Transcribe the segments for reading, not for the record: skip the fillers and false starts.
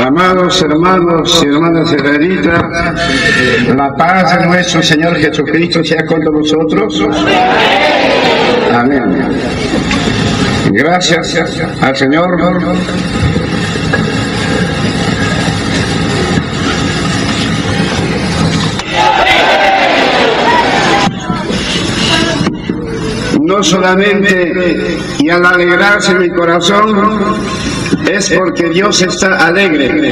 Amados hermanos y hermanas herreritas, la paz de nuestro Señor Jesucristo sea con nosotros. Amén. Gracias al Señor. No solamente, y al alegrarse mi corazón, es porque Dios está alegre.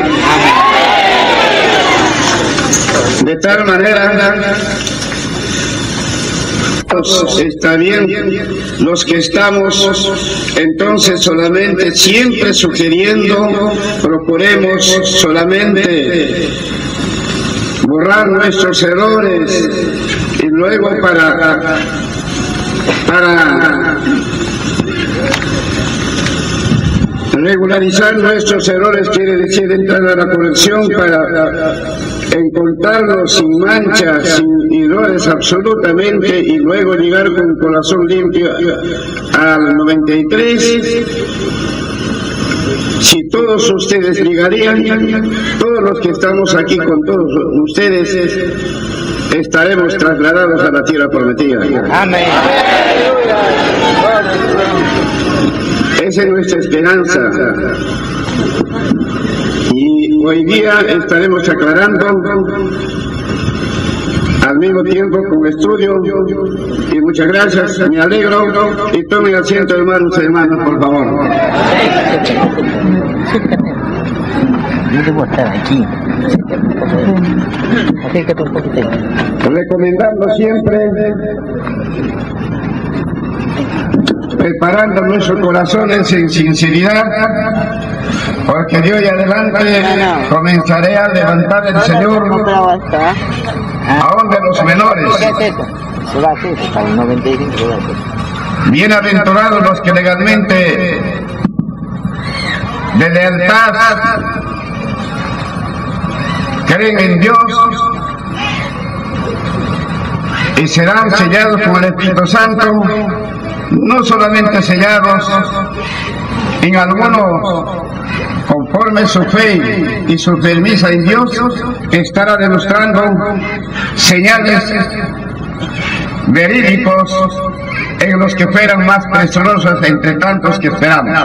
De tal manera, está bien los que estamos entonces solamente siempre sugiriendo, procuremos solamente borrar nuestros errores y luego para regularizar nuestros errores, quiere decir entrar a la corrección para encontrarlos sin manchas, sin errores absolutamente, y luego llegar con el corazón limpio al 93. Si todos ustedes llegarían, todos los que estamos aquí con todos ustedes, estaremos trasladados a la tierra prometida. Amén. Esa es nuestra esperanza. Y hoy día estaremos aclarando al mismo tiempo con estudio. Y muchas gracias, me alegro. Y tomen asiento, hermanos y hermanas, por favor. Recomendando siempre, preparando nuestros corazones en sinceridad, porque de hoy adelante comenzaré a levantar el Señor aún de los menores. Bienaventurados los que legalmente de lealtad creen en Dios y serán sellados con el Espíritu Santo, no solamente sellados, en algunos conforme su fe y su firmeza en Dios estará demostrando señales verídicos en los que fueran más preciosos entre tantos que esperamos.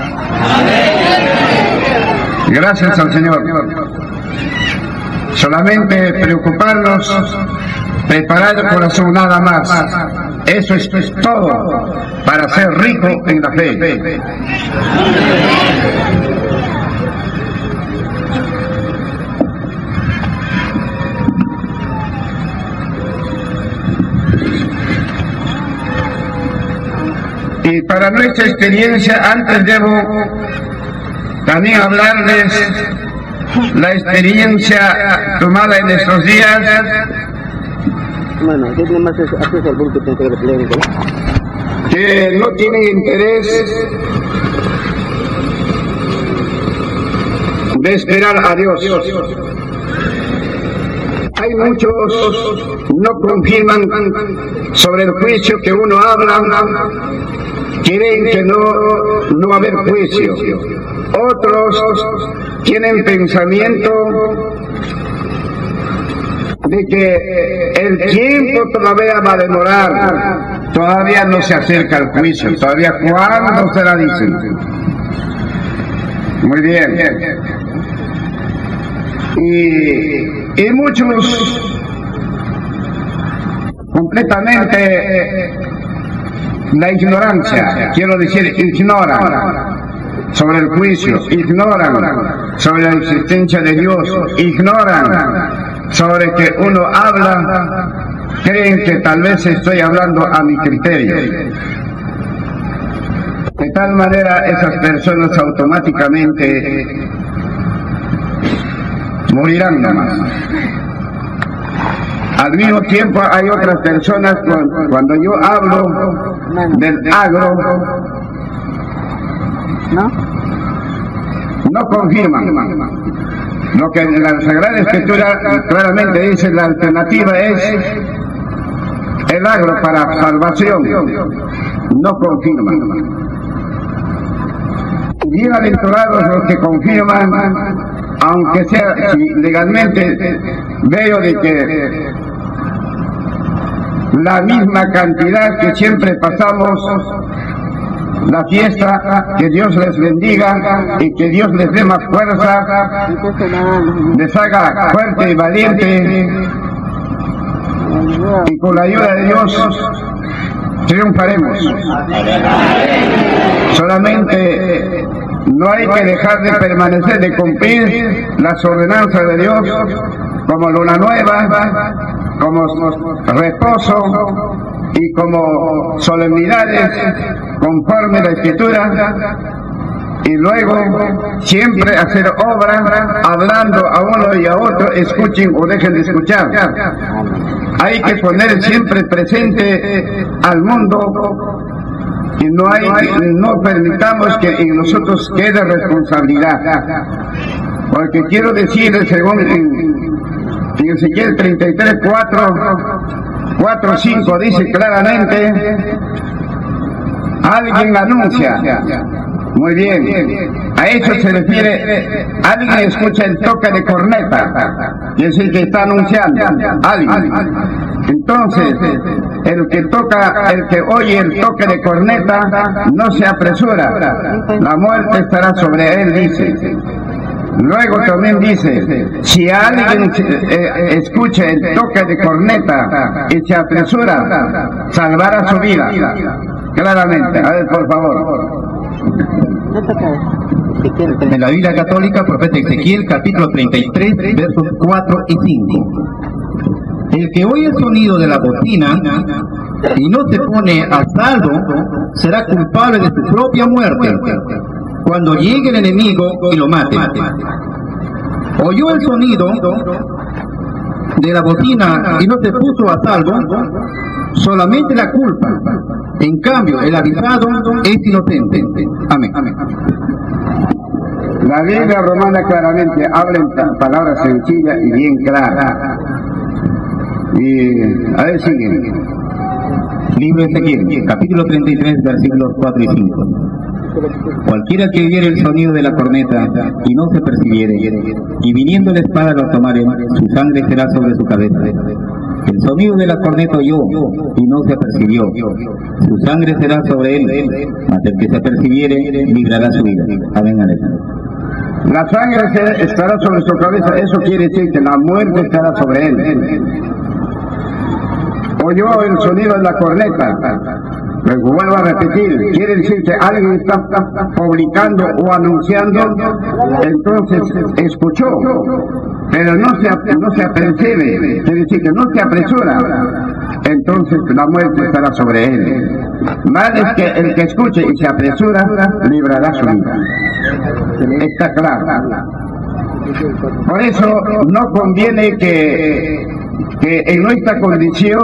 Gracias al Señor. Solamente preocuparnos, preparar el corazón, nada más. Eso es todo para ser rico en la fe. Y para nuestra experiencia, antes debo también hablarles la experiencia tomada en estos días. Bueno, ¿qué tiene más acceso al bulto que no tienen interés de esperar a Dios? Hay muchos no confirman sobre el juicio que uno habla, creen que no va a haber juicio. Otros tienen pensamiento de que el tiempo todavía va a demorar, todavía no se acerca el juicio, todavía cuándo será, dicen. Muy bien. Y muchos completamente la ignorancia, quiero decir, ignoran sobre el juicio, ignoran sobre la existencia de Dios, ignoran sobre que uno habla, creen que tal vez estoy hablando a mi criterio. De tal manera esas personas automáticamente morirán nomás. Al mismo tiempo hay otras personas, cuando yo hablo del agro, no confirman. Lo que en la Sagrada Escritura claramente dice, la alternativa es el agro para salvación, no confirman. Bienaventurados los que confirman aunque sea si legalmente veo de que la misma cantidad que siempre pasamos la fiesta, que Dios les bendiga y que Dios les dé más fuerza, les haga fuerte y valiente, y con la ayuda de Dios triunfaremos. Solamente no hay que dejar de permanecer, de cumplir las ordenanzas de Dios, como luna nueva, como reposo y como solemnidades conforme a la Escritura, y luego siempre hacer obra hablando a uno y a otro, escuchen o dejen de escuchar. Hay que poner siempre presente al mundo y no permitamos que en nosotros quede responsabilidad, porque quiero decirles, según en Ezequiel 33, 4, 5 dice claramente, alguien anuncia. Muy bien, a eso se refiere, alguien escucha el toque de corneta, y es el que está anunciando, alguien. Entonces, el que oye el toque de corneta, no se apresura, la muerte estará sobre él, dice. Luego también dice, si alguien escucha el toque de corneta y se apresura, salvará su vida. Claramente, a ver, por favor. En la Biblia católica, profeta Ezequiel, capítulo 33, versos 4 y 5. El que oye el sonido de la bocina y no se pone a salvo, será culpable de su propia muerte cuando llegue el enemigo y lo mate. Oyó el sonido de la bocina y no se puso a salvo, solamente la culpa. En cambio, el avisado es inocente. Amén. La Biblia romana claramente habla en palabras sencillas y bien claras. Y a ver, sigue. Libro de Ezequiel, capítulo 33, versículos 4 y 5. Cualquiera que oyere el sonido de la corneta y no se percibiere, y viniendo la espada lo tomare, su sangre será sobre su cabeza. El sonido de la corneta oyó y no se apercibió, su sangre será sobre él, mas el que se apercibiere librará su vida. Amén. La sangre estará sobre su cabeza, eso quiere decir que la muerte estará sobre él. Oyó el sonido de la corneta. Luego vuelvo a repetir, quiere decir que alguien está publicando o anunciando, entonces escuchó, pero no se apercibe, quiere decir que no se apresura, entonces la muerte estará sobre él. Mal es que el que escuche y se apresura, librará su vida. Está claro. Por eso no conviene que en nuestra condición,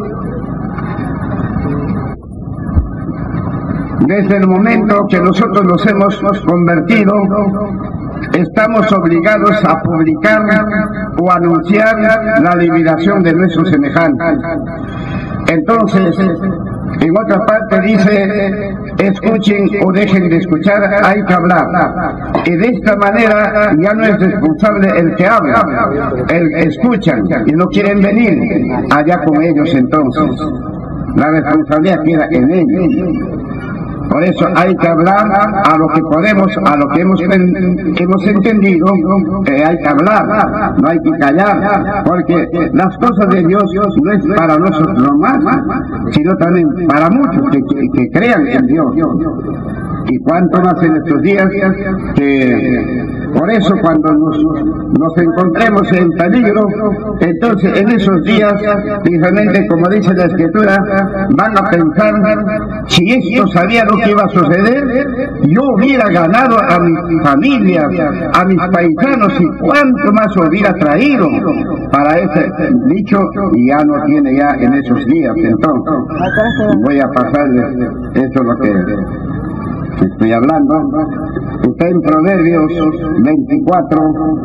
desde el momento que nosotros nos hemos convertido, estamos obligados a publicar o anunciar la liberación de nuestros semejantes. Entonces, en otra parte dice, escuchen o dejen de escuchar, hay que hablar. Y de esta manera ya no es responsable el que habla, el que escuchan y no quieren venir allá con ellos, entonces la responsabilidad queda en ellos. Por eso hay que hablar a lo que podemos, a lo que hemos entendido, hay que hablar, no hay que callar, porque las cosas de Dios no es para nosotros nomás, sino también para muchos que crean en Dios. Y cuanto más en estos días, que por eso cuando nos encontremos en peligro, entonces en esos días, precisamente como dice la Escritura, van a pensar, si esto sabía lo que iba a suceder, yo hubiera ganado a mi familia, a mis paisanos, y cuánto más hubiera traído para ese dicho, y ya no tiene ya en esos días. Entonces voy a pasarles eso lo que estoy hablando. Está en Proverbios 24,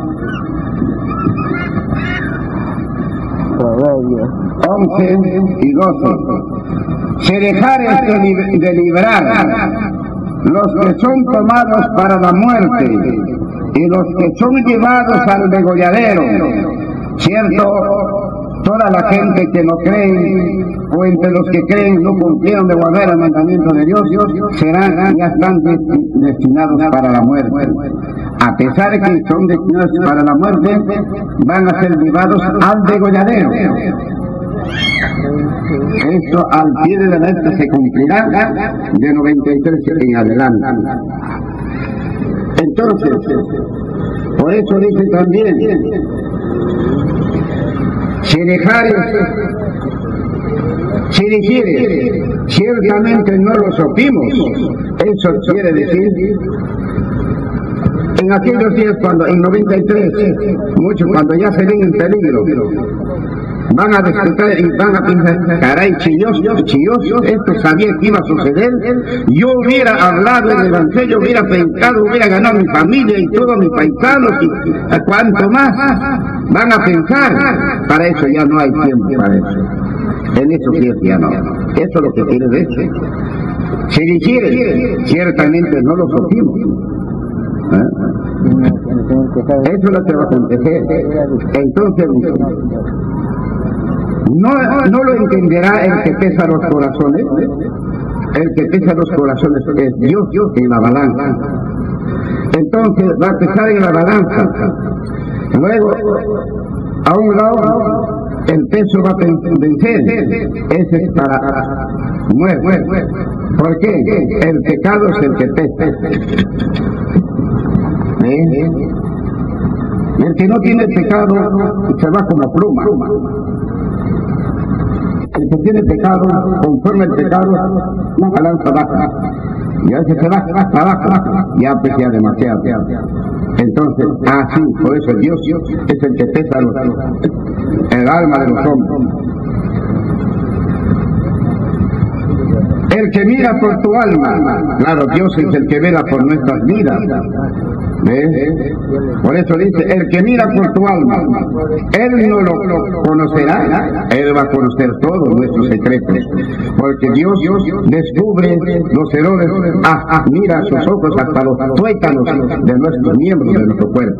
11 y 12. Se dejares de librar los que son tomados para la muerte, y los que son llevados al degolladero, cierto, toda la gente que no cree, o entre los que creen no cumplieron de guardar el mandamiento de Dios, serán, ya están destinados para la muerte. A pesar de que son destinados para la muerte, van a ser llevados al degolladero. Esto al pie de la letra se cumplirá de 93 en adelante. Entonces, por eso dice también, si dijeres, ciertamente no lo supimos, eso quiere decir, en aquellos días cuando, en 93, muchos cuando ya se ven en peligro, van a disfrutar y van a pensar, caray, chillos, esto sabía que iba a suceder, yo hubiera hablado en el evangelio, hubiera predicado, hubiera ganado mi familia y todos mis paisanos, y cuanto más van a pensar. Para eso ya no hay tiempo para eso, en eso sí ya no, eso es lo que quiere decir. Si dijeres, ciertamente no lo supimos, eso es lo que va a acontecer. Entonces no lo entenderá el que pesa los corazones. El que pesa los corazones es Dios en la balanza. Entonces va a pesar en la balanza. Luego, a un lado, el peso va a vencer. Ese es para muerte. ¿Por qué? El pecado es el que pesa. Y el que no tiene pecado se va como pluma. El que tiene pecado, conforme el pecado, la balanza baja. Y a veces se baja, ya aprecia demasiado. Entonces, así, por eso Dios es el que pesa el alma de los hombres. El que mira por tu alma, claro, Dios es el que vela por nuestras vidas. ¿Ves? Por eso dice, el que mira por tu alma, él no lo conocerá, él va a conocer todos nuestros secretos, porque Dios descubre los errores, mira sus ojos hasta los tuétanos de nuestros miembros, de nuestro cuerpo.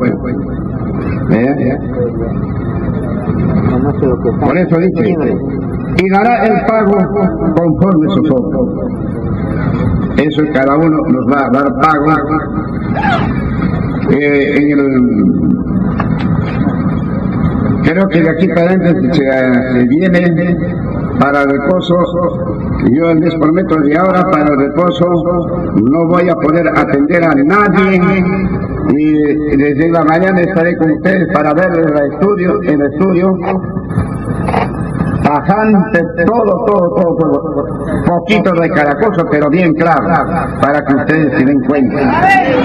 Por eso dice, y dará el pago conforme sus obras. Eso cada uno nos va a dar pago. Creo que de aquí para adelante se viene para el reposo. Yo les prometo de ahora para el reposo no voy a poder atender a nadie, y desde la mañana estaré con ustedes para ver el estudio bajante, todo, poquito de cada cosa, pero bien claro, para que ustedes se den cuenta.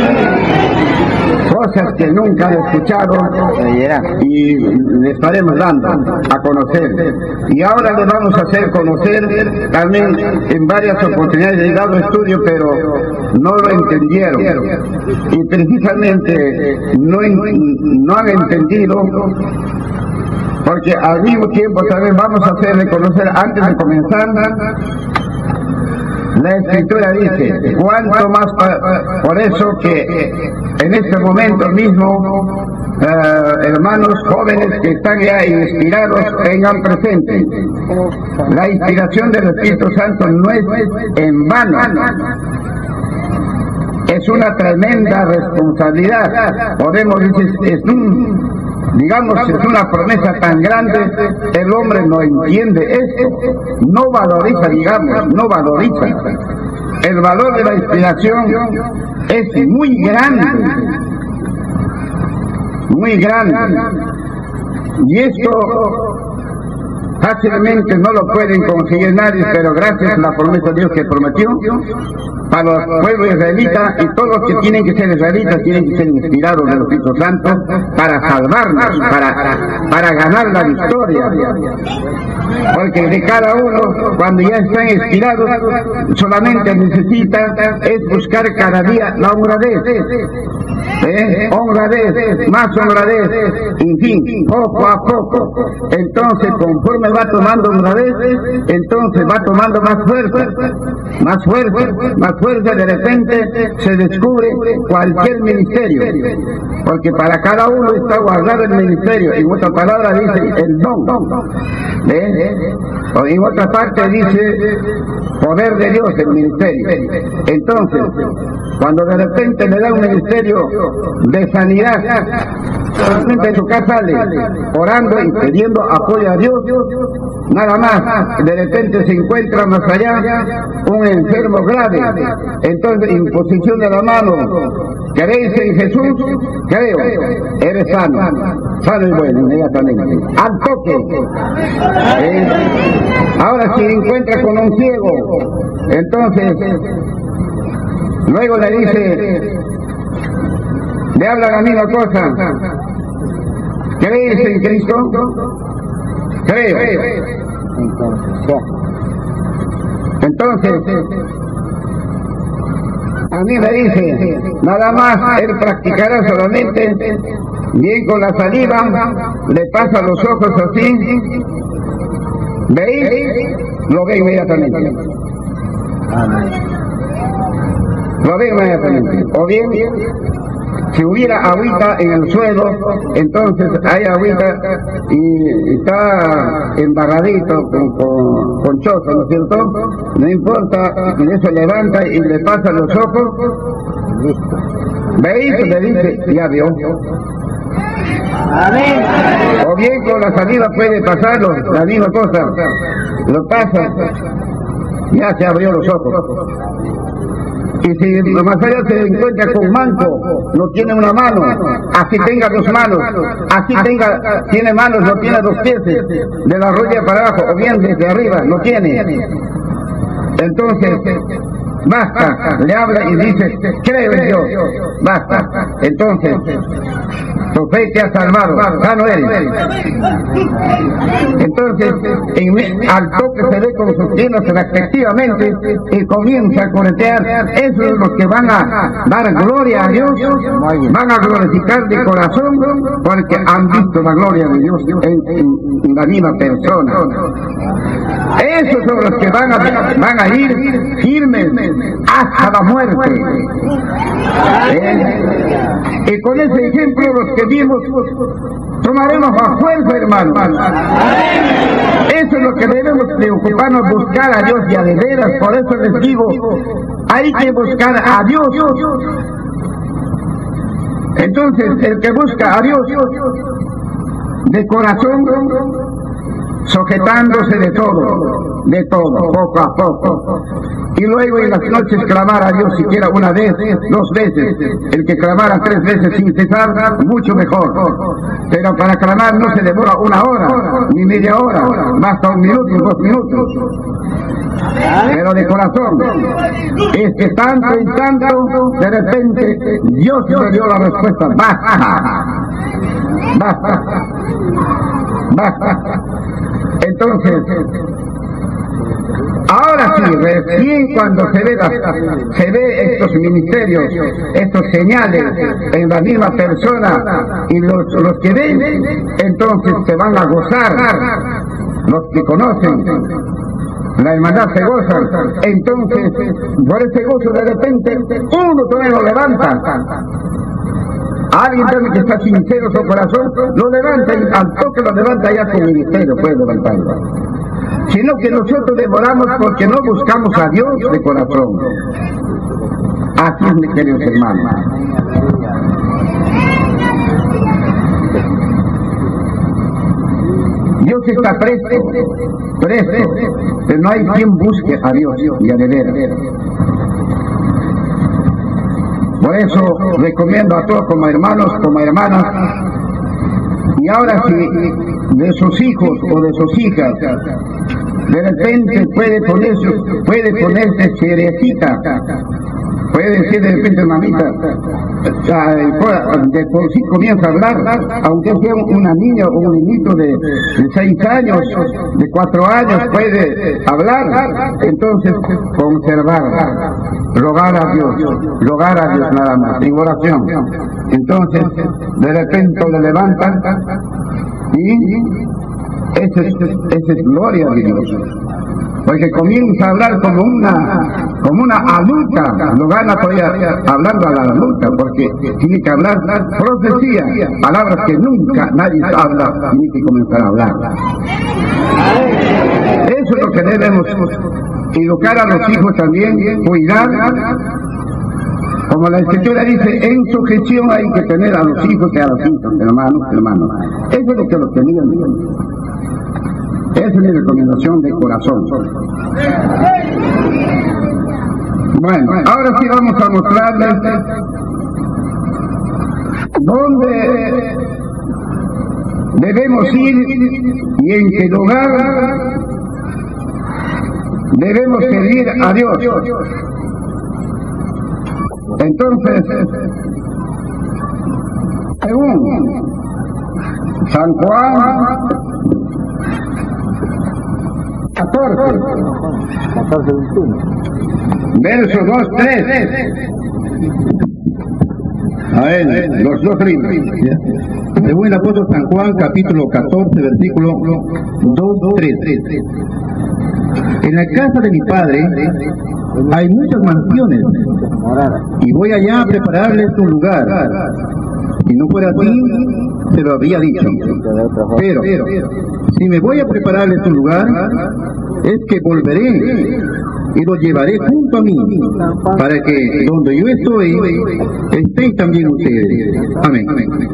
Cosas que nunca han escuchado y le estaremos dando a conocer. Y ahora le vamos a hacer conocer, también en varias oportunidades he dado estudio, pero no lo entendieron. Y precisamente no han entendido, porque al mismo tiempo también vamos a hacerle conocer, antes de comenzar, la Escritura dice, cuanto más, por eso que en este momento mismo, hermanos jóvenes que están ya inspirados, tengan presente, la inspiración del Espíritu Santo no es en vano, es una tremenda responsabilidad. Podemos decir, es una promesa tan grande, el hombre no entiende esto, no valoriza, no valoriza. El valor de la inspiración es muy grande, y esto fácilmente no lo pueden conseguir nadie, pero gracias a la promesa de Dios que prometió para los pueblos israelitas, y todos los que tienen que ser israelitas tienen que ser inspirados del Espíritu Santo para salvarnos, para ganar la victoria. Porque de cada uno, cuando ya están inspirados, solamente necesita es buscar cada día la honradez. Honradez, más honradez, en fin, poco a poco. Entonces, conforme va tomando honradez, entonces va tomando más fuerza, fuerza de repente se descubre cualquier ministerio, porque para cada uno está guardado el ministerio. En otra palabra dice el don, ¿ves? O en otra parte dice poder de Dios, el ministerio. Entonces, cuando de repente le da un ministerio de sanidad, solamente en su casa sale orando y pidiendo apoyo a Dios, nada más, de repente se encuentra más allá un enfermo grave, entonces imposición de la mano, ¿creéis en Jesús? Creo, eres sano, sano y bueno, inmediatamente, al toque. Ahora si encuentra con un ciego, entonces luego le dice, le habla la misma cosa, ¿crees en Cristo? Creo. Entonces, a mí me dice, nada más él practicará solamente bien con la saliva, le pasa los ojos así, ¿veis? Lo ve inmediatamente. Lo ve inmediatamente. O bien, si hubiera agüita en el suelo, entonces hay agüita y está embarradito con chozo, ¿no es cierto? No importa, él se levanta y le pasa los ojos. ¿Veis? Le dice, ya vio. Amén. O bien con la saliva puede pasarlo, la misma cosa. Lo pasa, ya se abrió los ojos. Y si más allá se encuentra con manco, no tiene una mano, así tenga dos manos, así tiene manos, no tiene dos pies, de la rodilla para abajo, o bien desde arriba, no tiene. Entonces, basta, le habla y dice, creo en Dios, basta. Entonces, tu fe te ha salvado, sano eres. Entonces, al toque se ve con sus piernas respectivamente y comienza a corretear. Eso es lo que van a dar gloria a Dios, van a glorificar de corazón, porque han visto la gloria de Dios en la misma persona. Esos son los que van a ir firmes hasta la muerte. Y con ese ejemplo los que vimos tomaremos a fuerza, hermano. Eso es lo que debemos preocuparnos, buscar a Dios y a de veras. Por eso les digo, hay que buscar a Dios. Entonces, el que busca a Dios de corazón, sujetándose de todo, poco a poco. Y luego en las noches clamar a Dios siquiera una vez, 2 veces. El que clamara 3 veces sin cesar, mucho mejor. Pero para clamar no se demora 1 hora, ni media hora, basta 1 minuto, 2 minutos. Pero de corazón, es que tanto y tanto, de repente, Dios le dio la respuesta, basta. Entonces, ahora sí, recién cuando se ve estos ministerios, estos señales en la misma persona y los que ven, entonces se van a gozar, los que conocen. La hermandad se goza, entonces por ese gozo de repente uno también lo levanta. Alguien también que está sincero su corazón, lo levanta y al toque lo levanta ya con ministerio, puede levantarlo. Sino que nosotros demoramos porque no buscamos a Dios de corazón. Así es, mis queridos hermanos. Dios está presto, pero no hay quien busque a Dios y a de veras. Por eso recomiendo a todos como hermanos, como hermanas, y ahora si de sus hijos o de sus hijas, de repente puede ponerse cerecita, puede decir de repente mamita, de por sí comienza a hablar, aunque sea una niña o un niñito de 6 años, de 4 años puede hablar, entonces conservar, rogar a Dios nada más, en oración. Entonces de repente le levantan y esa es gloria de Dios. porque comienza a hablar como una adulta. Lo gana todavía hablando a la adulta, porque tiene que hablar profecía, palabras que nunca nadie habla, tiene que comenzar a hablar. Eso es lo que debemos educar a los hijos también, cuidar. Como la Escritura dice, en sujeción hay que tener a los hijos que a los hijos, hermanos. Eso es lo que los tenían. Esa es mi recomendación de corazón. Bueno, ahora sí vamos a mostrarles dónde debemos ir y en qué lugar debemos servir a Dios. Entonces, según San Juan 14, verso 2, 3. A ver, los dos libros. Según el apóstol San Juan, capítulo 14, versículo 2, 3. En la casa de mi Padre hay muchas mansiones, y voy allá a prepararles un lugar. Si no fuera así, se lo habría dicho. Pero, si me voy a prepararles un lugar, es que volveré y los llevaré junto a mí, para que donde yo estoy, estén también ustedes. Amén.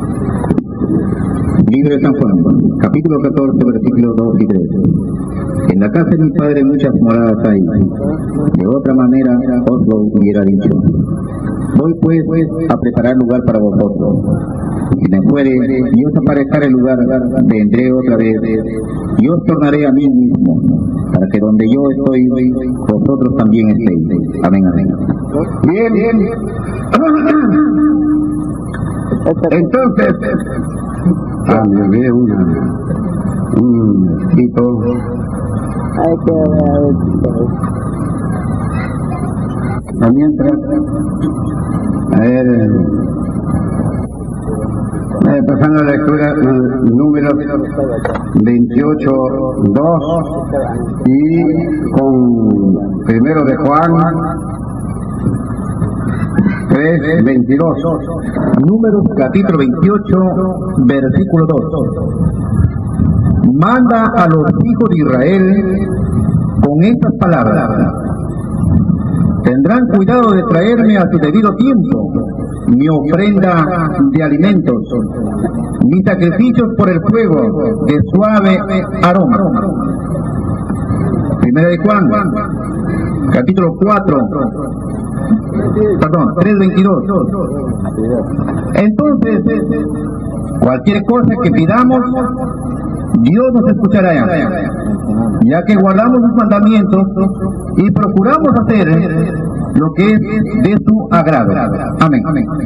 Libro de San Juan, capítulo 14, versículos 2 y 3. En la casa de mi Padre muchas moradas hay, de otra manera os lo hubiera dicho. Voy pues a preparar lugar para vosotros. Si me fuere y os aparejare el lugar, vendré otra vez y os tornaré a mí mismo, para que donde yo estoy, vosotros también estéis. Amén, amén. Bien. Entonces, me ve un tipo. Mientras, a ver, pasando la lectura, números 28, 2 y con primero de Juan 3, 22. Números capítulo 28, versículo 2. Manda a los hijos de Israel con estas palabras: tendrán cuidado de traerme a su debido tiempo mi ofrenda de alimentos, mis sacrificios por el fuego de suave aroma. Primera de Juan, capítulo 3:22. Entonces, cualquier cosa que pidamos, Dios nos escuchará, ya que guardamos sus mandamientos y procuramos hacer lo que es de su agrado. Amén.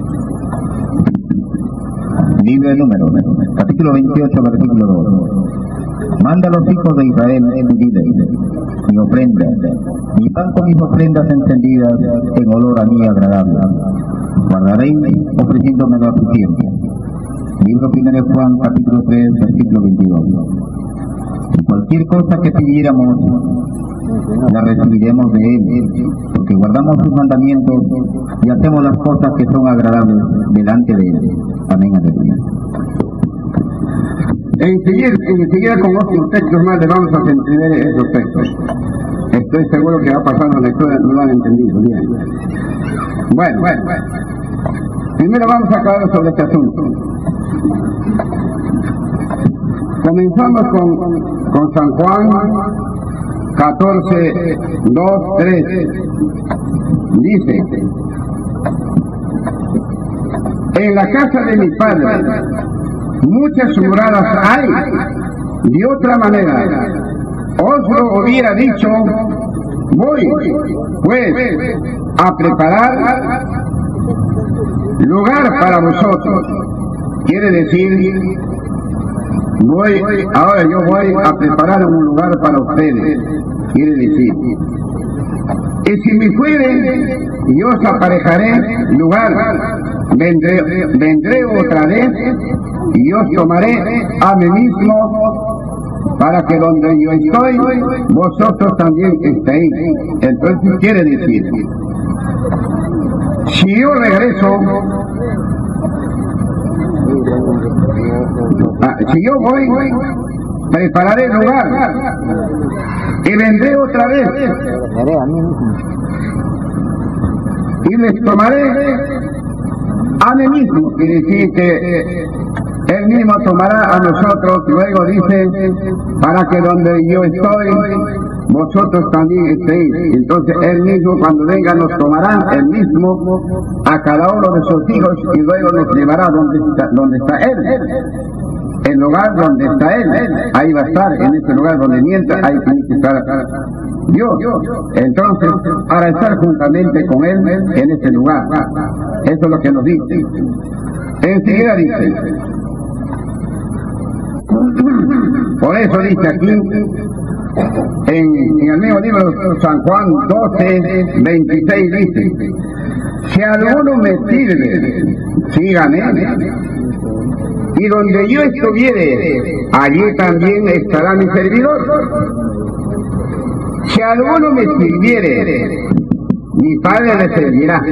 Libro de Números, capítulo 28, versículo 2. Manda a los hijos de Israel y diles: mi ofrenda, mi pan con mis ofrendas encendidas en olor a mí agradable, guardaréis ofreciéndomelo a su tiempo. Libro 1 de Juan, capítulo 3, versículo 22. Cualquier cosa que pidiéramos, la recibiremos de Él, porque guardamos sus mandamientos y hacemos las cosas que son agradables delante de Él. Amén, aleluya. Enseguida con otros textos más le vamos a entender esos textos. Estoy seguro que va pasando la lectura, no lo han entendido bien. Bueno. Primero vamos a acabar sobre este asunto. Comenzamos con San Juan 14, 2, 3. Dice: en la casa de mi Padre muchas moradas hay, de otra manera os lo hubiera dicho. Voy pues a preparar lugar para vosotros. Quiere decir, ahora yo voy a preparar un lugar para ustedes. Quiere decir, y si me fuere, yo os aparejaré lugar, vendré otra vez y os tomaré a mí mismo, para que donde yo estoy, vosotros también estéis. Entonces quiere decir, si yo regreso, si yo voy, prepararé el lugar y vendré otra vez y les tomaré a mí mismo. Quiere decir que él mismo tomará a nosotros. Luego dice, para que donde yo estoy, vosotros también estéis. Entonces él mismo, cuando venga, nos tomará él mismo a cada uno de sus hijos y luego nos llevará donde está él. El lugar donde está él, ahí va a estar. En ese lugar donde mienta, ahí tiene que estar Dios. Entonces, para estar juntamente con él en ese lugar. Eso es lo que nos dice. Enseguida dice, por eso dice aquí, en el mismo libro de San Juan 12, 26 dice, si alguno me sirve, sígame, y donde yo estuviere, allí también estará mi servidor. Si alguno me sirviere, mi Padre le servirá.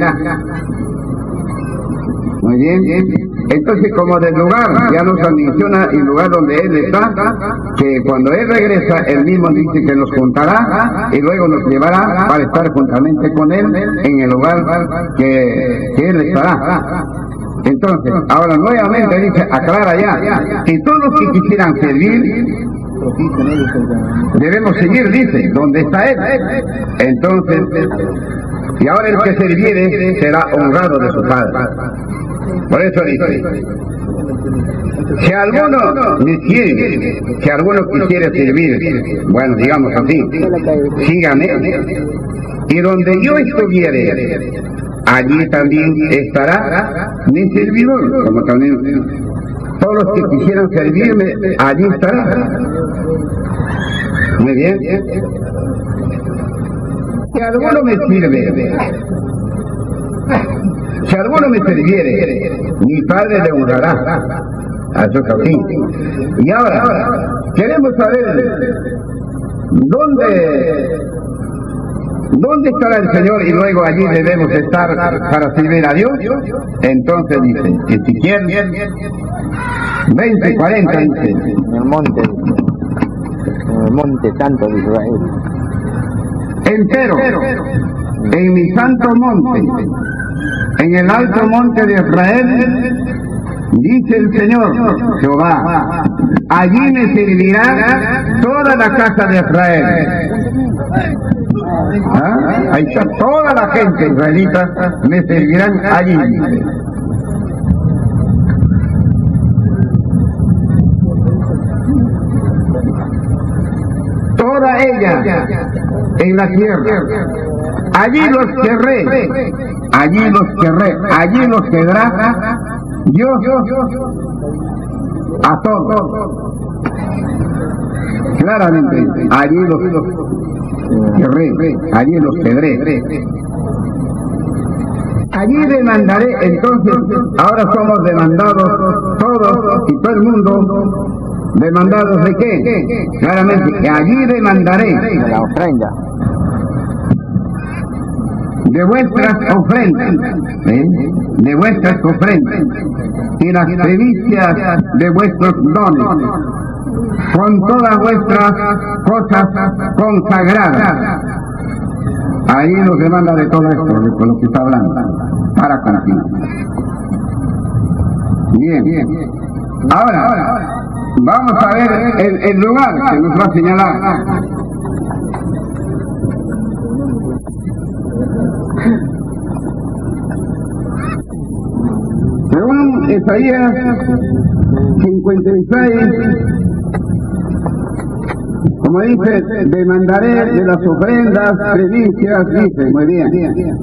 Muy bien. Entonces, como del lugar, ya nos menciona el lugar donde él está, que cuando él regresa, él mismo dice que nos juntará y luego nos llevará para estar juntamente con él en el lugar que él estará. Entonces, ahora nuevamente dice, aclara ya, que todos los que quisieran servir, debemos seguir, dice, donde está él. Entonces, y ahora el que serviere será honrado de su Padre. Por eso dice, si alguno me sirve, si alguno quisiera servir, bueno, digamos así, sígame, y donde yo estuviere, allí también estará mi servidor, como también todos los que quisieran servirme, allí estará. Muy bien. Si alguno me sirve, si alguno me serviere, mi Padre le honrará. Eso es así. Y ahora, queremos saber ¿dónde estará el Señor? Y luego allí debemos estar para servir a Dios. Entonces dice, Ezequiel 20:40 dice, en el monte santo de Israel, entero, en mi santo monte, en el alto monte de Israel, dice el Señor Jehová, allí me servirá toda la casa de Israel. Ahí está, toda la gente israelita me servirán allí. Toda ella en la tierra. Allí los querré, allí los quedará Dios a todos. Claramente, allí los querré, allí los quedaré. Allí demandaré. Entonces, ahora somos demandados todos y todo el mundo. ¿Demandados de qué? Claramente, allí demandaré de la ofrenda, de vuestras ofrendas, de vuestras ofrendas y las primicias de vuestros dones, con todas vuestras cosas consagradas. Ahí nos demanda de todo esto, de lo que está hablando, para continuar. Bien. Ahora, vamos a ver el lugar que nos va a señalar. Según Isaías 56, como dice, demandaré de las ofrendas, primicias, dice, muy bien.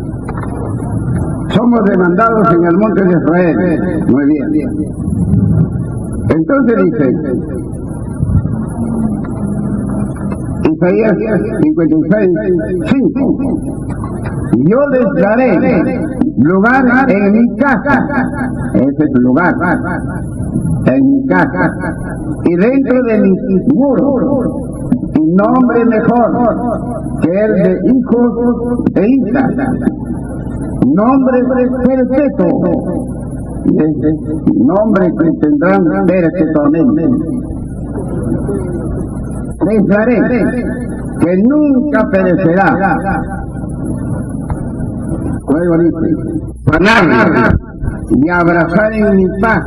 Somos demandados en el monte de Israel, muy bien. Entonces dice, Isaías 56, 5, yo les daré lugar en mi casa, ese es el lugar, en mi casa y dentro de mis muros, y nombre mejor que el de hijos e hijas, nombre perpetuo, y ese nombre que tendrán perpetuamente. Les daré que nunca perecerá. Luego dice, sanar y abrazar en mi paz.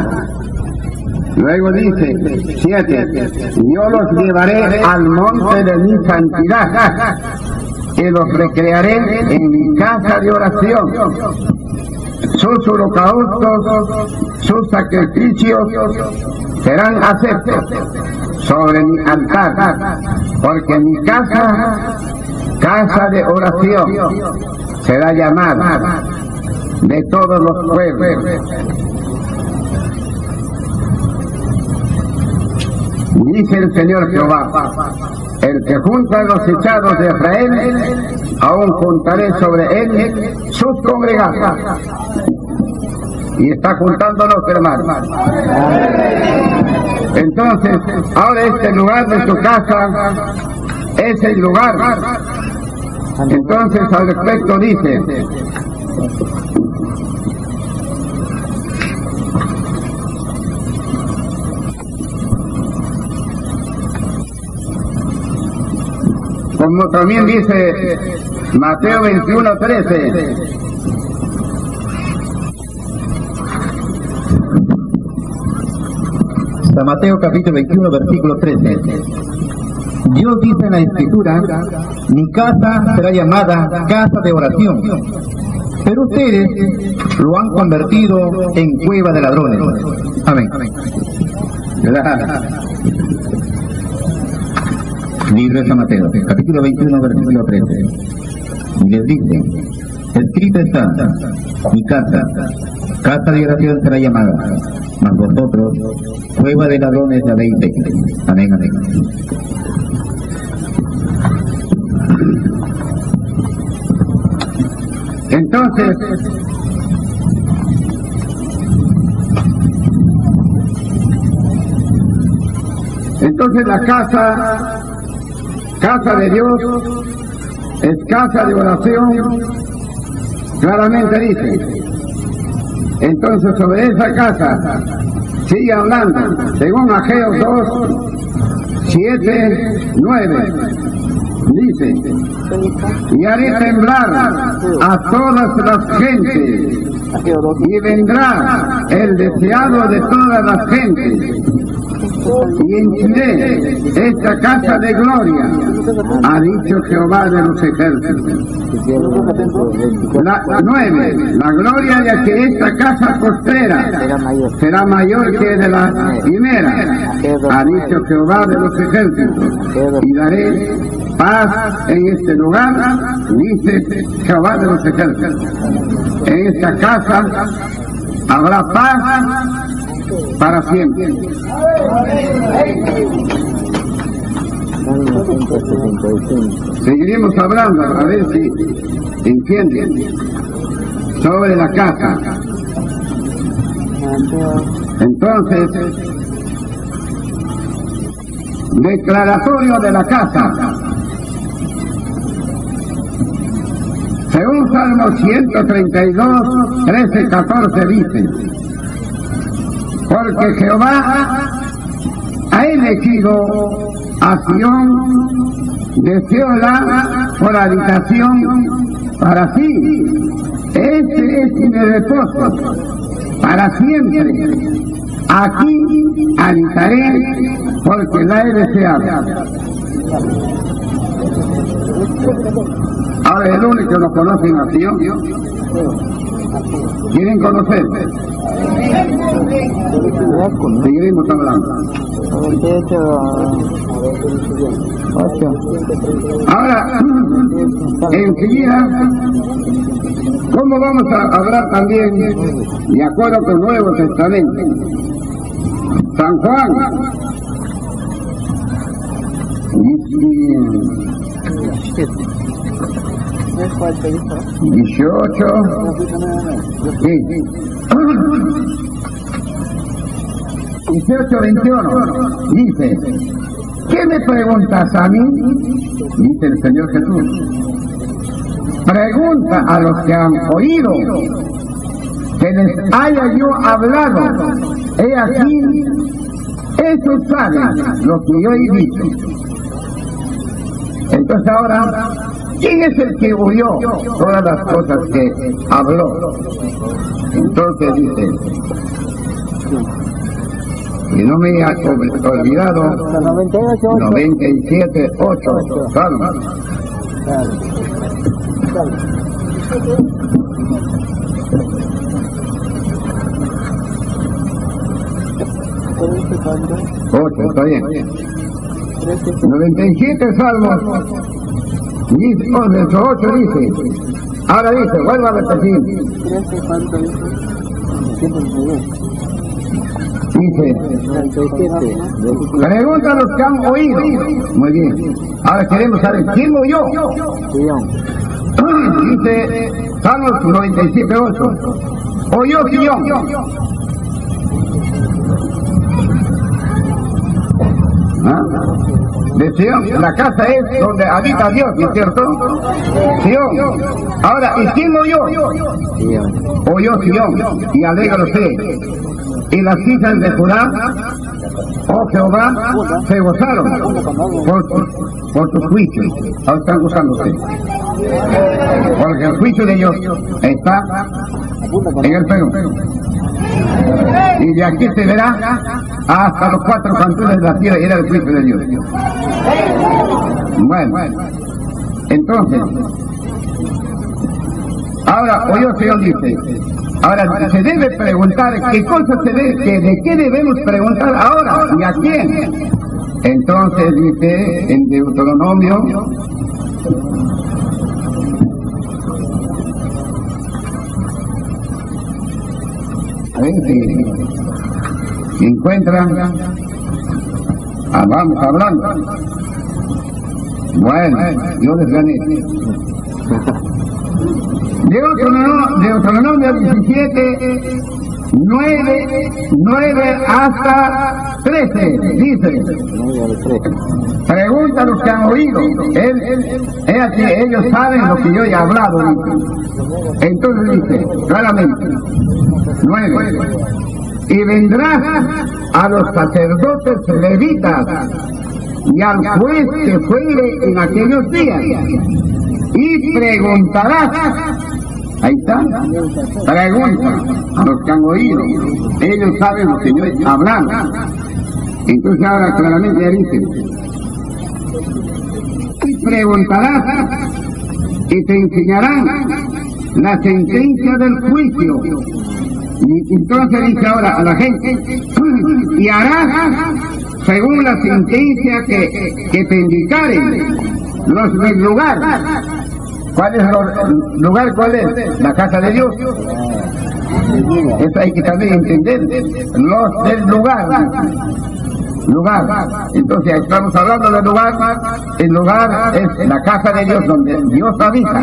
Luego dice, 7, yo los llevaré al monte de mi santidad y los recrearé en mi casa de oración. Sus holocaustos, sus sacrificios serán aceptos sobre mi altar, porque mi casa, casa de oración, será llamada de todos los pueblos. Dice el Señor Jehová, el que junta a los echados de Israel, aún juntaré sobre él sus congregaciones. Y está juntándonos, hermanos. Entonces, ahora este lugar de tu casa es el lugar. Entonces, al respecto dice, como también dice Mateo 21:13, San Mateo capítulo 21 versículo 13. Dios dice en la Escritura, mi casa será llamada casa de oración, pero ustedes lo han convertido en cueva de ladrones. Amén. Libro de San Mateo, capítulo 21, versículo 13. Y les dice, escrito está, mi casa, casa de oración será llamada, mas vosotros, cueva de ladrones la habéis hecho. Amén, amén. Entonces, la casa de Dios, es casa de oración, claramente dice. Entonces, sobre esa casa, sigue hablando, según Ageo 2:7-9, dice, y haré temblar a todas las gentes, y vendrá el deseado de todas las gentes, y henchiré esta casa de gloria, ha dicho Jehová de los ejércitos. 9. La gloria de que esta casa postrera será mayor que de la primera, ha dicho Jehová de los ejércitos, y daré paz en este lugar, dice Jehová de los ejércitos. En esta casa habrá paz para siempre. Seguiremos hablando a ver si entienden sobre la casa. Entonces, declaratorio de la casa. Según Salmo 132, 13, 14 dice, porque Jehová ha elegido a Sión, deseóla por habitación para sí. Este es mi reposo para siempre. Aquí habitaré porque la he deseado. Ahora el único que lo conocen a Sión. ¿Quieren conocer? Seguiremos hablando. Ahora, enseguida, ¿cómo vamos a hablar también de acuerdo con el Nuevo Testamento? San Juan 18, 18:21 dice: ¿qué me preguntas a mí? Dice el Señor Jesús: pregunta a los que han oído, que les haya yo hablado. He aquí, ellos saben lo que yo he dicho. Entonces ahora, ¿quién es el que oyó todas las cosas que habló? Entonces dice, y no me he olvidado, 97:8, Salmo. Está bien. 97 Salmos, 8 dice, ahora dice, vuelva a repetir. Dice, pregunta a los que han oído. Muy bien. Ahora queremos saber, ¿quién oyó? Dice, Salmos 97:8. Oyó Sion. De Sion, la casa es donde habita Dios, ¿no es cierto? Sion. Ahora, ¿y quién oyó? Oyó Sion, y alégrose. Y las hijas de Judá, oh Jehová, se gozaron por tus juicios. Ahora están gozándose. Porque el juicio de Dios está en el Perú. Y de aquí se verá hasta los 4 cantones de la tierra, y era el juicio de Dios. Bueno, entonces, ahora oyó Señor dice, ahora se debe preguntar qué cosa se debe, de qué debemos preguntar ahora y a quién. Entonces dice en Deuteronomio, a ver si encuentran, vamos hablando. Bueno, yo les gané. Deuteronomio 17, 9 hasta 13, dice, pregunta a los que han oído, ellos saben lo que yo he hablado, dice. Entonces dice, claramente, 9, y vendrás a los sacerdotes levitas y al juez que fuere en aquellos días, y preguntarás. Ahí está, pregunta a los que han oído, ellos saben lo que yo he hablado. Entonces ahora claramente ya dice, y preguntarás y te enseñarán la sentencia del juicio. Y entonces dice ahora a la gente, y harás según la sentencia que te indicaren los del lugar. ¿Cuál es el lugar? ¿Cuál es? La casa de Dios. Eso hay que también entender. Los del lugar. Entonces estamos hablando del lugar. El lugar es la casa de Dios donde Dios habita.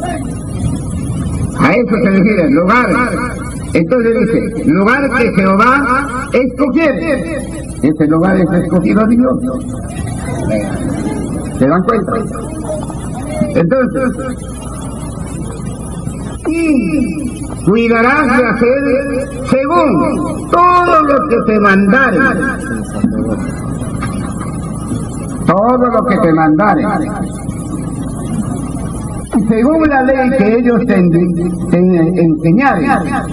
A eso se refiere, lugar. Entonces dice, lugar que Jehová escogiere. Ese lugar es escogido de Dios. ¿Se dan cuenta? Entonces, y cuidarás de hacer según todo lo que te mandare. Todo lo que te mandare. Según la ley que ellos te enseñaren.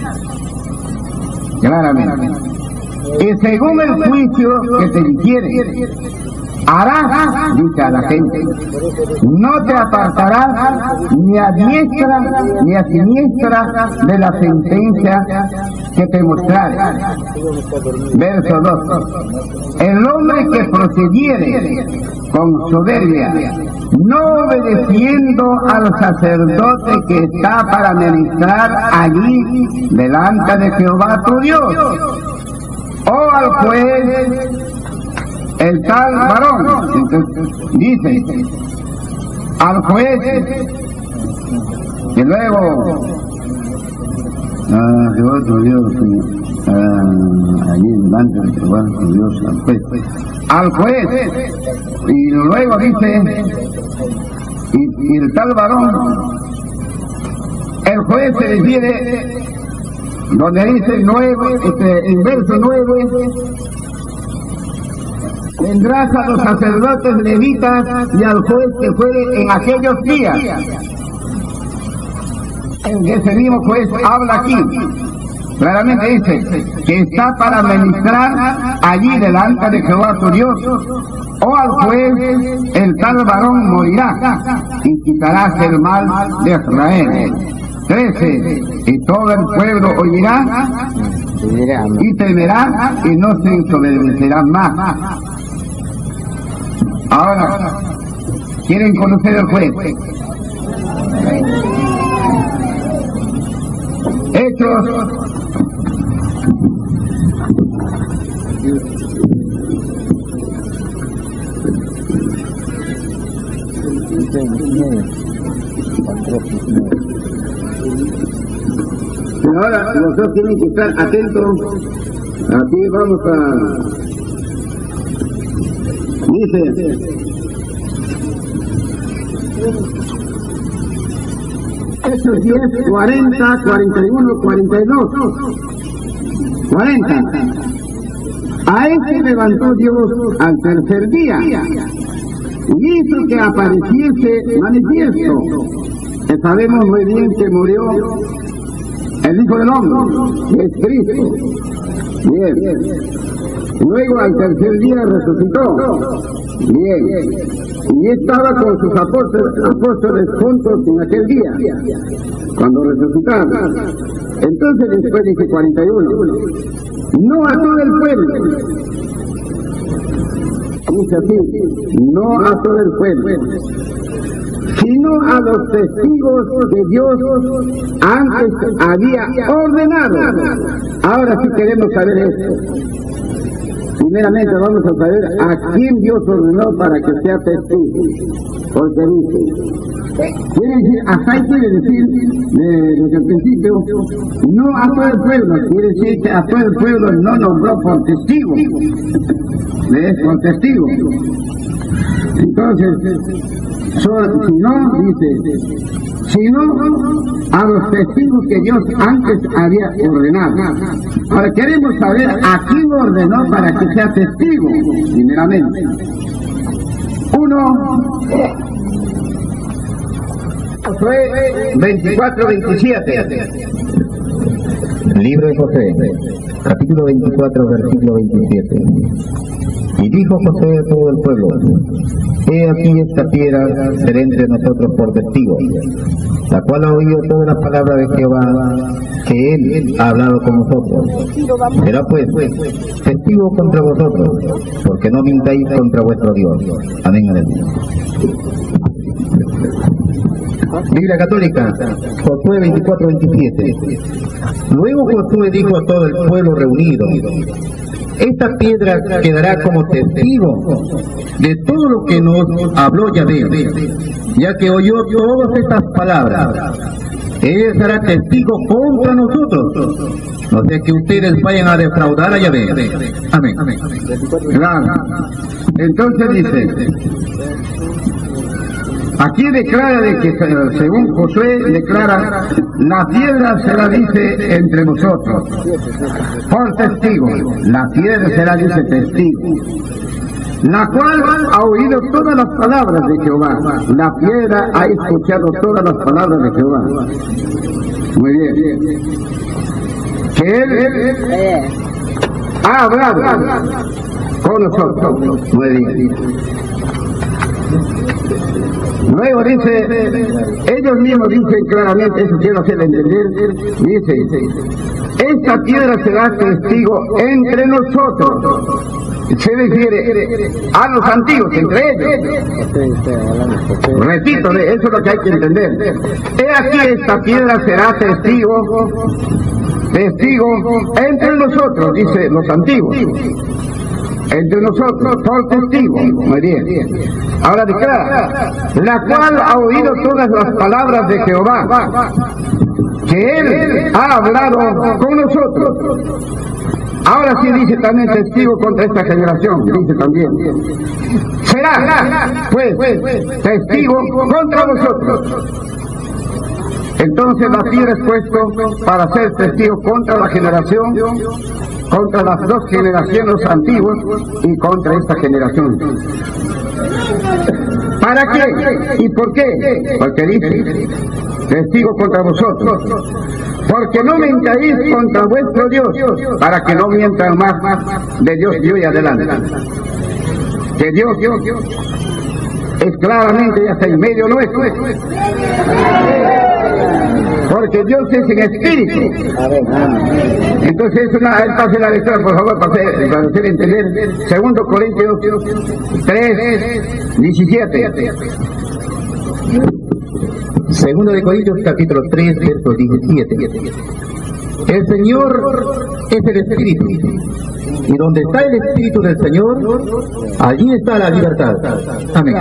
Claramente. Y según el juicio que te dijere, harás, dice a la gente, no te apartarás ni a diestra ni a siniestra de la sentencia que te mostrare. Verso 2. El hombre que procediere con soberbia, no obedeciendo al sacerdote que está para ministrar allí delante de Jehová tu Dios, o al juez, el tal varón. Entonces, dice al juez, y luego Jehová tu Dios, allí delante de Jehová tu Dios al juez, y luego dice, y el tal varón, el juez se refiere, donde dice 9, en verso 9, vendrás a los sacerdotes levitas y al juez que fuere en aquellos días. En ese mismo juez habla aquí, claramente dice que está para ministrar allí delante de Jehová tu Dios, o al juez el tal varón morirá y quitarás el mal de Israel. 13. Y todo el pueblo oirá y temerá y no se desobedecerá más. Ahora, ¿quieren conocer el juez? Hechos 19. Pero ahora los dos tienen que estar atentos. Aquí vamos a... Dice... Hechos 10, 40, 41, 42. 40. A este levantó Dios al tercer día y hizo que apareciese manifiesto, que sabemos muy bien que murió el Hijo del Hombre, que es Cristo. Bien. Luego al tercer día resucitó. Bien. Y estaba con sus apóstoles juntos en aquel día, cuando resucitaron. Entonces después dice 41, no a todo el pueblo, dice así, no a todo el pueblo, sino a los testigos que Dios antes había ordenado. Ahora sí queremos saber esto. Primeramente vamos a saber a quién Dios ordenó para que sea testigo. Porque dice, quiere decir, hasta ahí quiere decir, desde el principio, no a todo el pueblo, quiere decir que a todo el pueblo no nombró por testigo. ¿Ves? Por testigo. Entonces, si no, dice, sino a los testigos que Dios antes había ordenado. Ahora queremos saber a quién ordenó para que sea testigo, primeramente. 1, Josué 24-27. Libro de Josué, capítulo 24, versículo 27. Y dijo Josué a todo el pueblo: he aquí esta piedra será entre nosotros por testigo, la cual ha oído todas las palabras de Jehová que él ha hablado con nosotros. Será pues testigo contra vosotros, porque no mintáis contra vuestro Dios. Amén, amén. Biblia Católica, Josué 24-27. Luego Josué dijo a todo el pueblo reunido: esta piedra quedará como testigo de todo lo que nos habló Yahvé, ya que oyó todas estas palabras. Ella será testigo contra nosotros, no sea que ustedes vayan a defraudar a Yahvé. Amén. Claro. Entonces dice, aquí declara de que, según Josué declara, la piedra será, dice, entre nosotros, por testigo. La piedra será, dice, testigo, la cual ha oído todas las palabras de Jehová. La piedra ha escuchado todas las palabras de Jehová. Muy bien. Que él ha hablado con nosotros. Muy bien. Luego dice, ellos mismos dicen claramente, eso quiero hacer entender, dice, esta piedra será testigo entre nosotros. Se refiere a los antiguos, entre ellos. Repito, eso es lo que hay que entender. He aquí esta piedra será testigo entre nosotros, dice los antiguos. Entre nosotros, por testigo. Muy bien. Ahora declara, la cual ha oído todas las palabras de Jehová, que él ha hablado con nosotros. Ahora sí dice también testigo contra esta generación, dice también. Será, pues, testigo contra vosotros. Entonces la piedra es puesto para ser testigo contra la generación, contra las dos generaciones antiguas y contra esta generación. ¿Para qué? ¿Y por qué? Porque dice, testigo contra vosotros, porque no mentáis contra vuestro Dios, para que no mientan más de Dios de hoy adelante. Que Dios es claramente ya está en medio nuestro, porque Dios es en espíritu. Entonces es él pase la lectura, por favor, para hacer entender. 2 Corintios 3, 17. Segundo de Corintios capítulo 3, verso 17. El Señor es el Espíritu, y donde está el Espíritu del Señor, allí está la libertad. Amén.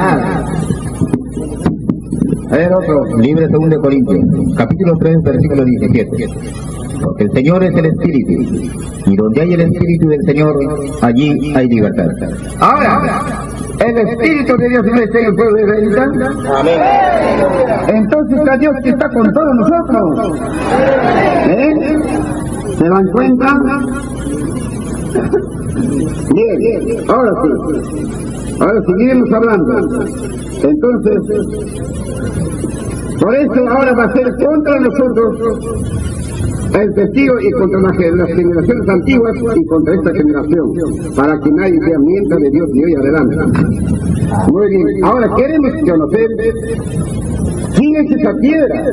A ver otro, libro de 2 de Corintios, capítulo 3, versículo 17. Porque el Señor es el Espíritu, y donde hay el Espíritu del Señor, allí hay libertad. Ahora, el Espíritu de Dios no está en el pueblo de Israel. Amén. Entonces está Dios que está con todos nosotros. ¿Se dan cuenta? Bien, ahora seguiremos hablando. Entonces, por eso ahora va a ser contra nosotros el testigo y contra las generaciones antiguas y contra esta generación, para que nadie sea mienta de Dios de hoy adelante. Muy bien, ahora queremos conocer quién es esa piedra.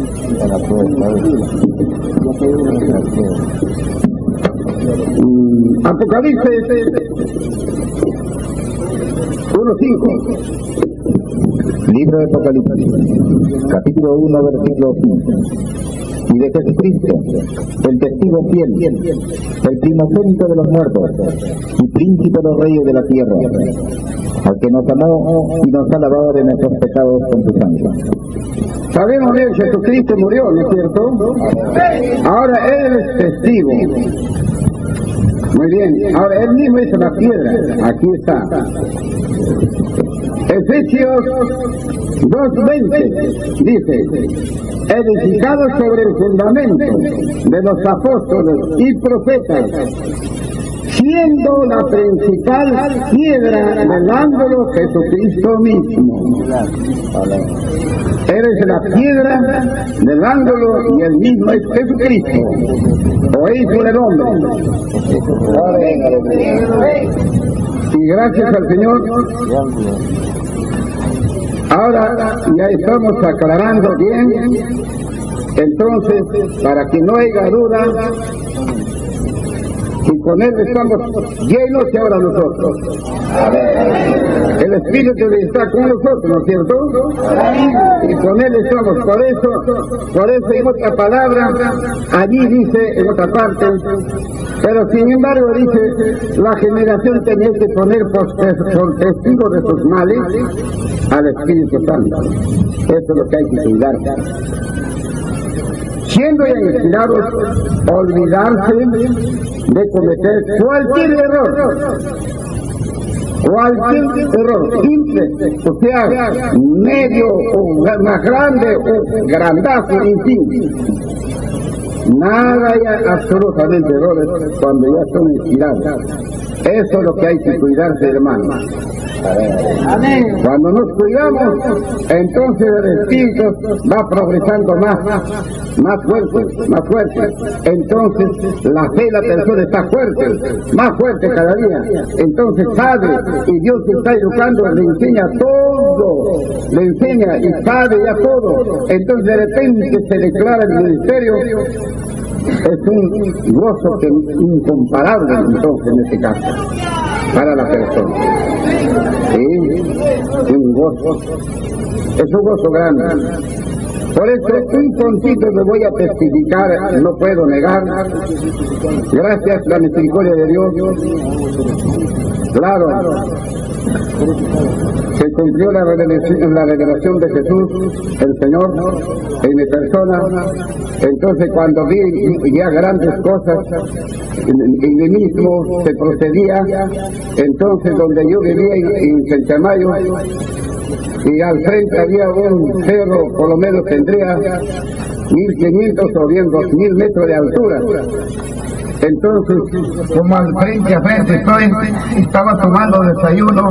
Apocalipsis 1:5. Libro de Apocalipsis, capítulo 1, versículo 5. Y de Jesucristo, el testigo fiel, el primogénito de los muertos, y príncipe de los reyes de la tierra, al que nos amó y nos ha lavado de nuestros pecados con su sangre. Sabemos bien que Jesucristo murió, ¿no es cierto? Ahora Él es testigo. Muy bien, ahora Él mismo hizo la piedra, aquí está. Efesios 2:20 dice, edificado sobre el fundamento de los apóstoles y profetas, siendo la principal piedra del ángulo Jesucristo mismo. Eres la piedra del ángulo y el mismo es Jesucristo, o hijo del hombre. Y gracias al Señor, ahora ya estamos aclarando bien. Entonces, para que no haya duda, y con Él estamos llenos y ahora nosotros. El Espíritu está con nosotros, ¿no es cierto? Y con Él estamos, por eso en otra palabra, allí dice, en otra parte, pero sin embargo dice, la generación tenía que poner por testigo de sus males al Espíritu Santo. Eso es lo que hay que cuidar. Siendo ya inspirados, olvidarse de cometer cualquier error, simple, o sea, medio o más grande o grandazo, en fin. Nada ya absolutamente errores cuando ya son inspirados. Eso es lo que hay que cuidarse, hermano. Cuando nos cuidamos, entonces el Espíritu va progresando más fuerte. Entonces la fe de la persona está más fuerte cada día. Entonces sabe, y Dios está educando, le enseña todo, le enseña y sabe ya todo. Entonces de repente se declara el ministerio. Es un gozo incomparable entonces en este caso para la persona. Sí, un gozo, es un gozo grande. Por eso un poquito le voy a testificar, no puedo negar, gracias a la misericordia de Dios. Claro, cumplió la revelación de Jesús, el Señor, en mi persona. Entonces cuando vi ya grandes cosas en mí mismo se procedía, entonces donde yo vivía en Centamayo, y al frente había un cerro, por lo menos tendría 1500 o bien 2000 metros de altura. Entonces, como al frente a frente estaba tomando desayuno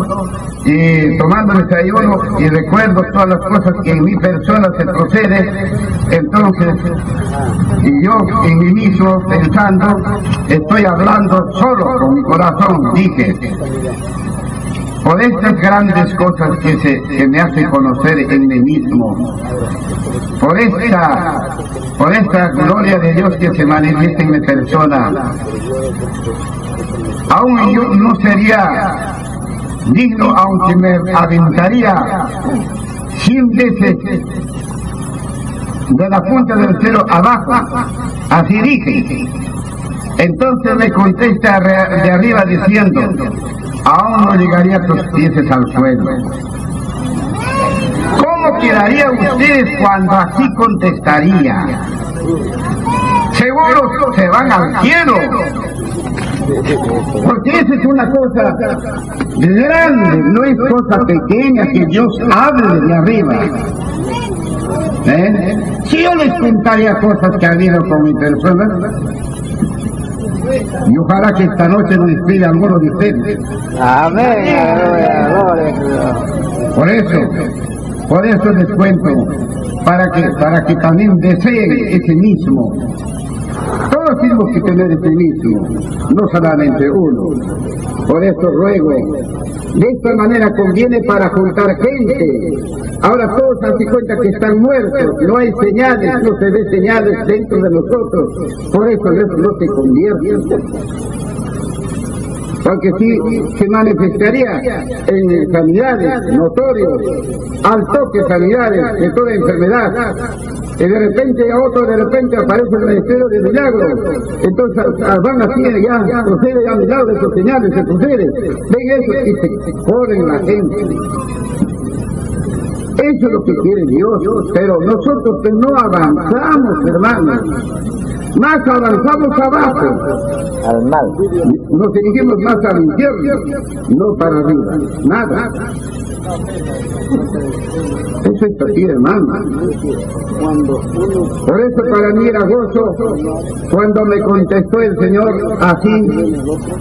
y recuerdo todas las cosas que en mi persona se procede. Entonces, y yo en mí mismo pensando, estoy hablando solo con mi corazón, dije, por estas grandes cosas que me hace conocer en mí mismo, por esta gloria de Dios que se manifiesta en mi persona, aún yo no sería digno, aunque me aventaría 100 veces de la punta del cielo abajo, así dije. Entonces me contesta de arriba diciendo, aún no llegaría tus pies al suelo. ¿Cómo quedarían ustedes cuando así contestaría? Seguro se van al cielo, porque esa es una cosa grande, no es cosa pequeña que Dios hable de arriba. Si yo les contaría cosas que ha habido con mi persona, y ojalá que esta noche nos inspire a alguno de ustedes. Amén. Por eso les cuento, para que también deseen ese mismo. Todos tenemos que tener ese mismo, no solamente uno. Por eso ruego, de esta manera conviene para juntar gente. Ahora todos se dan cuenta que están muertos, no hay señales, no se ve señales dentro de nosotros, por eso no se convierten. Porque si se manifestaría en sanidades notorios, al toque sanidades de toda enfermedad, y de repente aparece el ministerio de milagros, entonces van así, ya procede ya milagros, esos señales se proceden, ven eso y se joden la gente. Eso es lo que quiere Dios, pero nosotros no avanzamos, hermanos. Más avanzamos abajo, al mal. Nos dirigimos más al infierno, no para arriba, nada. Eso es así, hermano. Por eso para mí era gozo cuando me contestó el Señor así.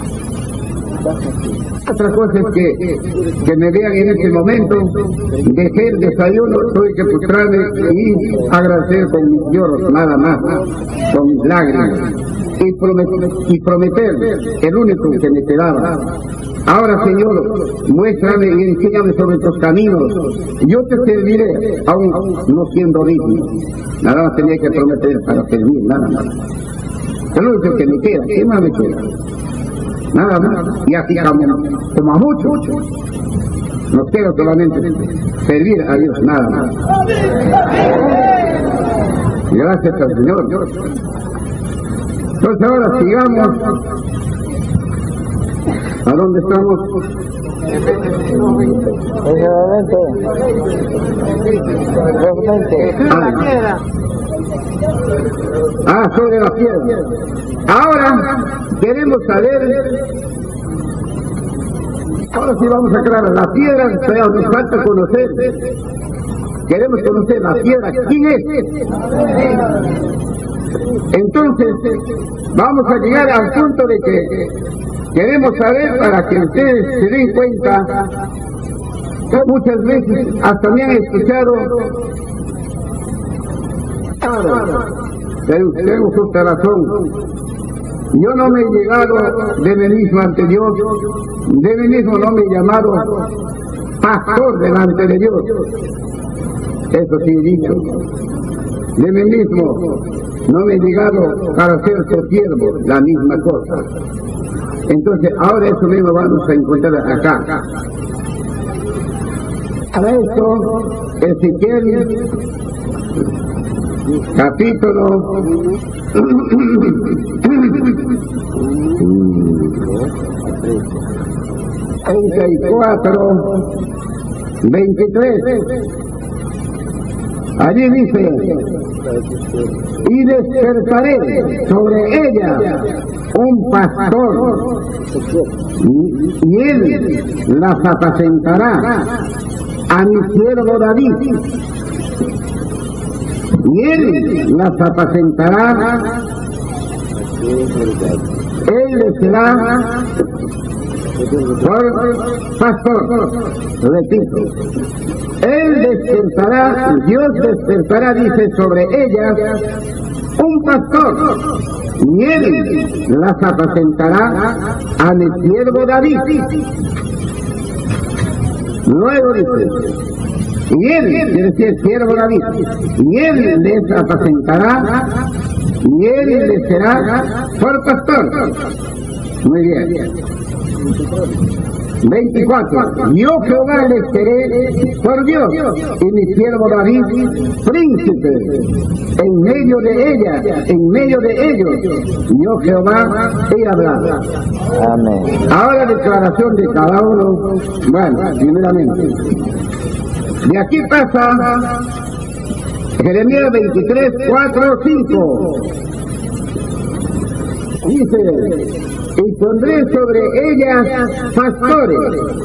Otra cosa es que me vean en este momento, dejé el desayuno, tuve que postrarme y agradecer con mis lloros, nada más, con mis lágrimas, y prometer el único que me quedaba. Ahora, Señor, muéstrame y enséñame sobre tus caminos, yo te serviré, aún no siendo digno. Nada más tenía que prometer para servir, nada más. Es lo único que me queda, ¿qué más me queda? Nada más, y así como a muchos, nos queda solamente servir a Dios, nada más. Gracias al Señor. Entonces ahora sigamos. ¿A dónde estamos? Sobre la piedra. Ahora queremos saber. Ahora sí vamos a aclarar la piedra, pero nos falta conocer. Queremos conocer la piedra. ¿Quién es? Entonces vamos a llegar al punto de que queremos saber, para que ustedes se den cuenta, muchas veces hasta me han escuchado, tengo justa razón, yo no me he llegado de mí mismo ante Dios, de mí mismo no me he llamado pastor delante de Dios, eso sí he dicho, de mí mismo no me he llegado para ser su siervo, la misma cosa. Entonces, ahora eso mismo vamos a encontrar acá. Para esto, Ezequiel, capítulo 34, 23. Allí dice, y despertaré sobre ella un pastor, y él las apacentará a mi siervo David, y él las apacentará, él les será por pastor. Repito, él despertará, Dios despertará, dice, sobre ellas un pastor, y él las apacentará a mi siervo David. Luego dice, y él, quiere decir siervo David, y él les apacentará, y él les será por pastor. Muy bien. 24. Yo Jehová les seré por Dios, y mi siervo David príncipe en medio de ella, en medio de ellos. Yo Jehová he hablado. Amén. Ahora declaración de cada uno. Bueno, primeramente, de aquí pasa Jeremías 23, 4, 5. Dice, y pondré sobre ellas pastores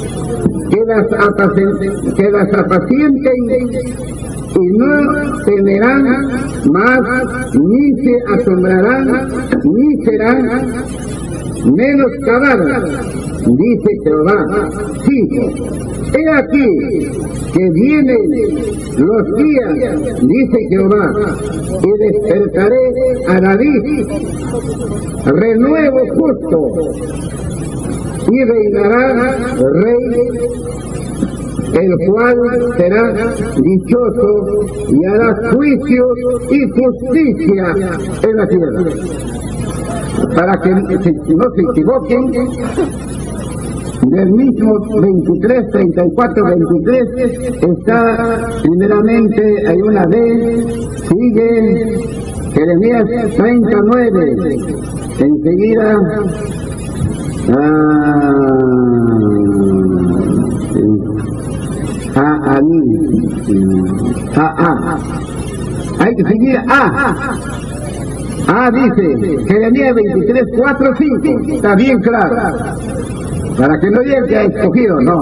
que las apacienten, y no temerán más, ni se asombrarán, ni serán menoscabadas, dice Jehová. 5. He aquí que vienen los días, dice Jehová, y despertaré a David renuevo justo, y reinará rey, el cual será dichoso, y hará juicio y justicia en la tierra. Para que no se equivoquen, del mismo 23, 34, 23, está primeramente, hay una D, sigue Jeremías 39, enseguida hay que seguir dice Jeremías 23, 4, 5, está bien claro, para que no digan que ha escogido, no.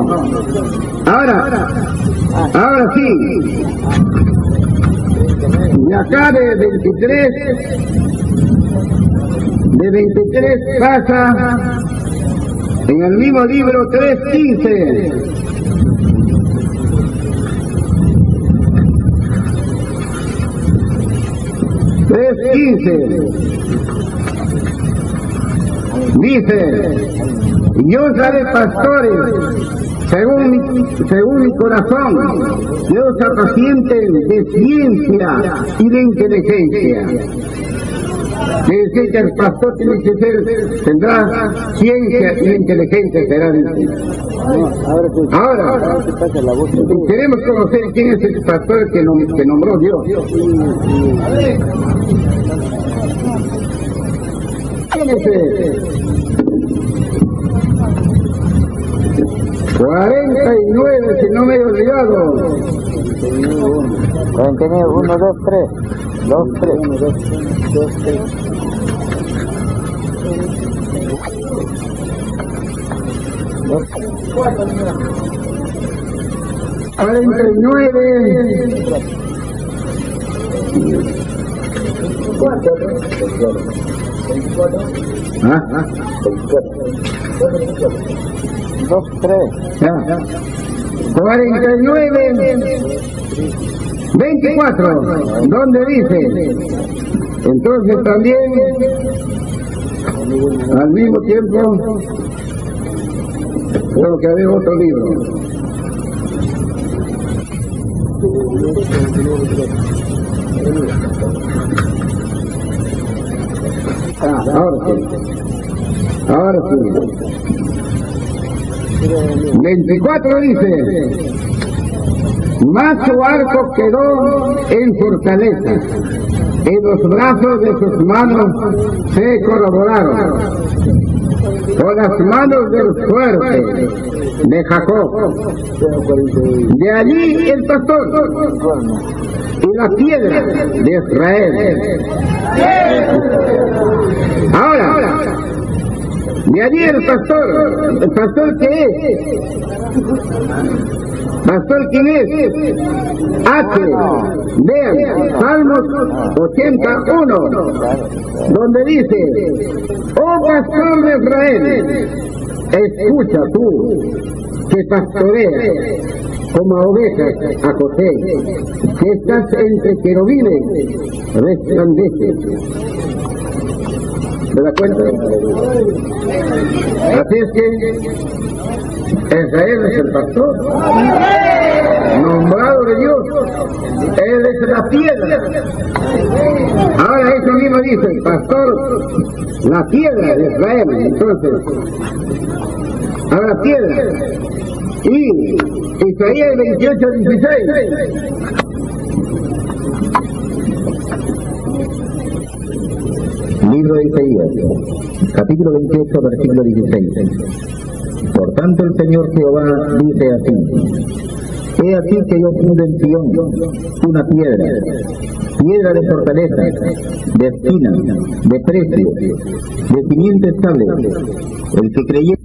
Ahora sí, y acá de 23 pasa en el mismo libro 3:15. Dice, yo seré pastores según mi corazón, Dios apacienten de ciencia y de inteligencia. Quiere decir que el pastor tiene que tendrá ciencia y inteligencia, será. Ahora, queremos conocer quién es el pastor que nombró Dios. ¿Quién es él? 49, si no me he olvidado. 49, 1, 2, 3. 2, 3. 1, 2, 3. 49. 2, 3. 49, 24, ¿dónde dice? Entonces también, al mismo tiempo, creo que había otro libro. Ahora sí. 24 dice, mas su arco quedó en fortaleza, en los brazos de sus manos se corroboraron. por las manos del fuerte de Jacob. De allí el pastor y la piedra de Israel. Ahora, de allí el pastor ¿qué es? ¿Pastor quién es? Vean, Salmos 81, donde dice: oh pastor de Israel, escucha tú, que pastoreas como ovejas a José, que estás entre querubines, resplandeces. ¿Se da cuenta? Así es que Israel es el pastor, nombrado de Dios. Él es la piedra. Ahora eso mismo dice el pastor, la piedra de Israel. Entonces, ahora piedra. Y Isaías 28:16. Libro de Isaías, capítulo 28, versículo 16. Por tanto el Señor Jehová dice así: he aquí que yo puse en Sion una piedra de fortaleza, de espina, de precio, de simiente estable. El que creyere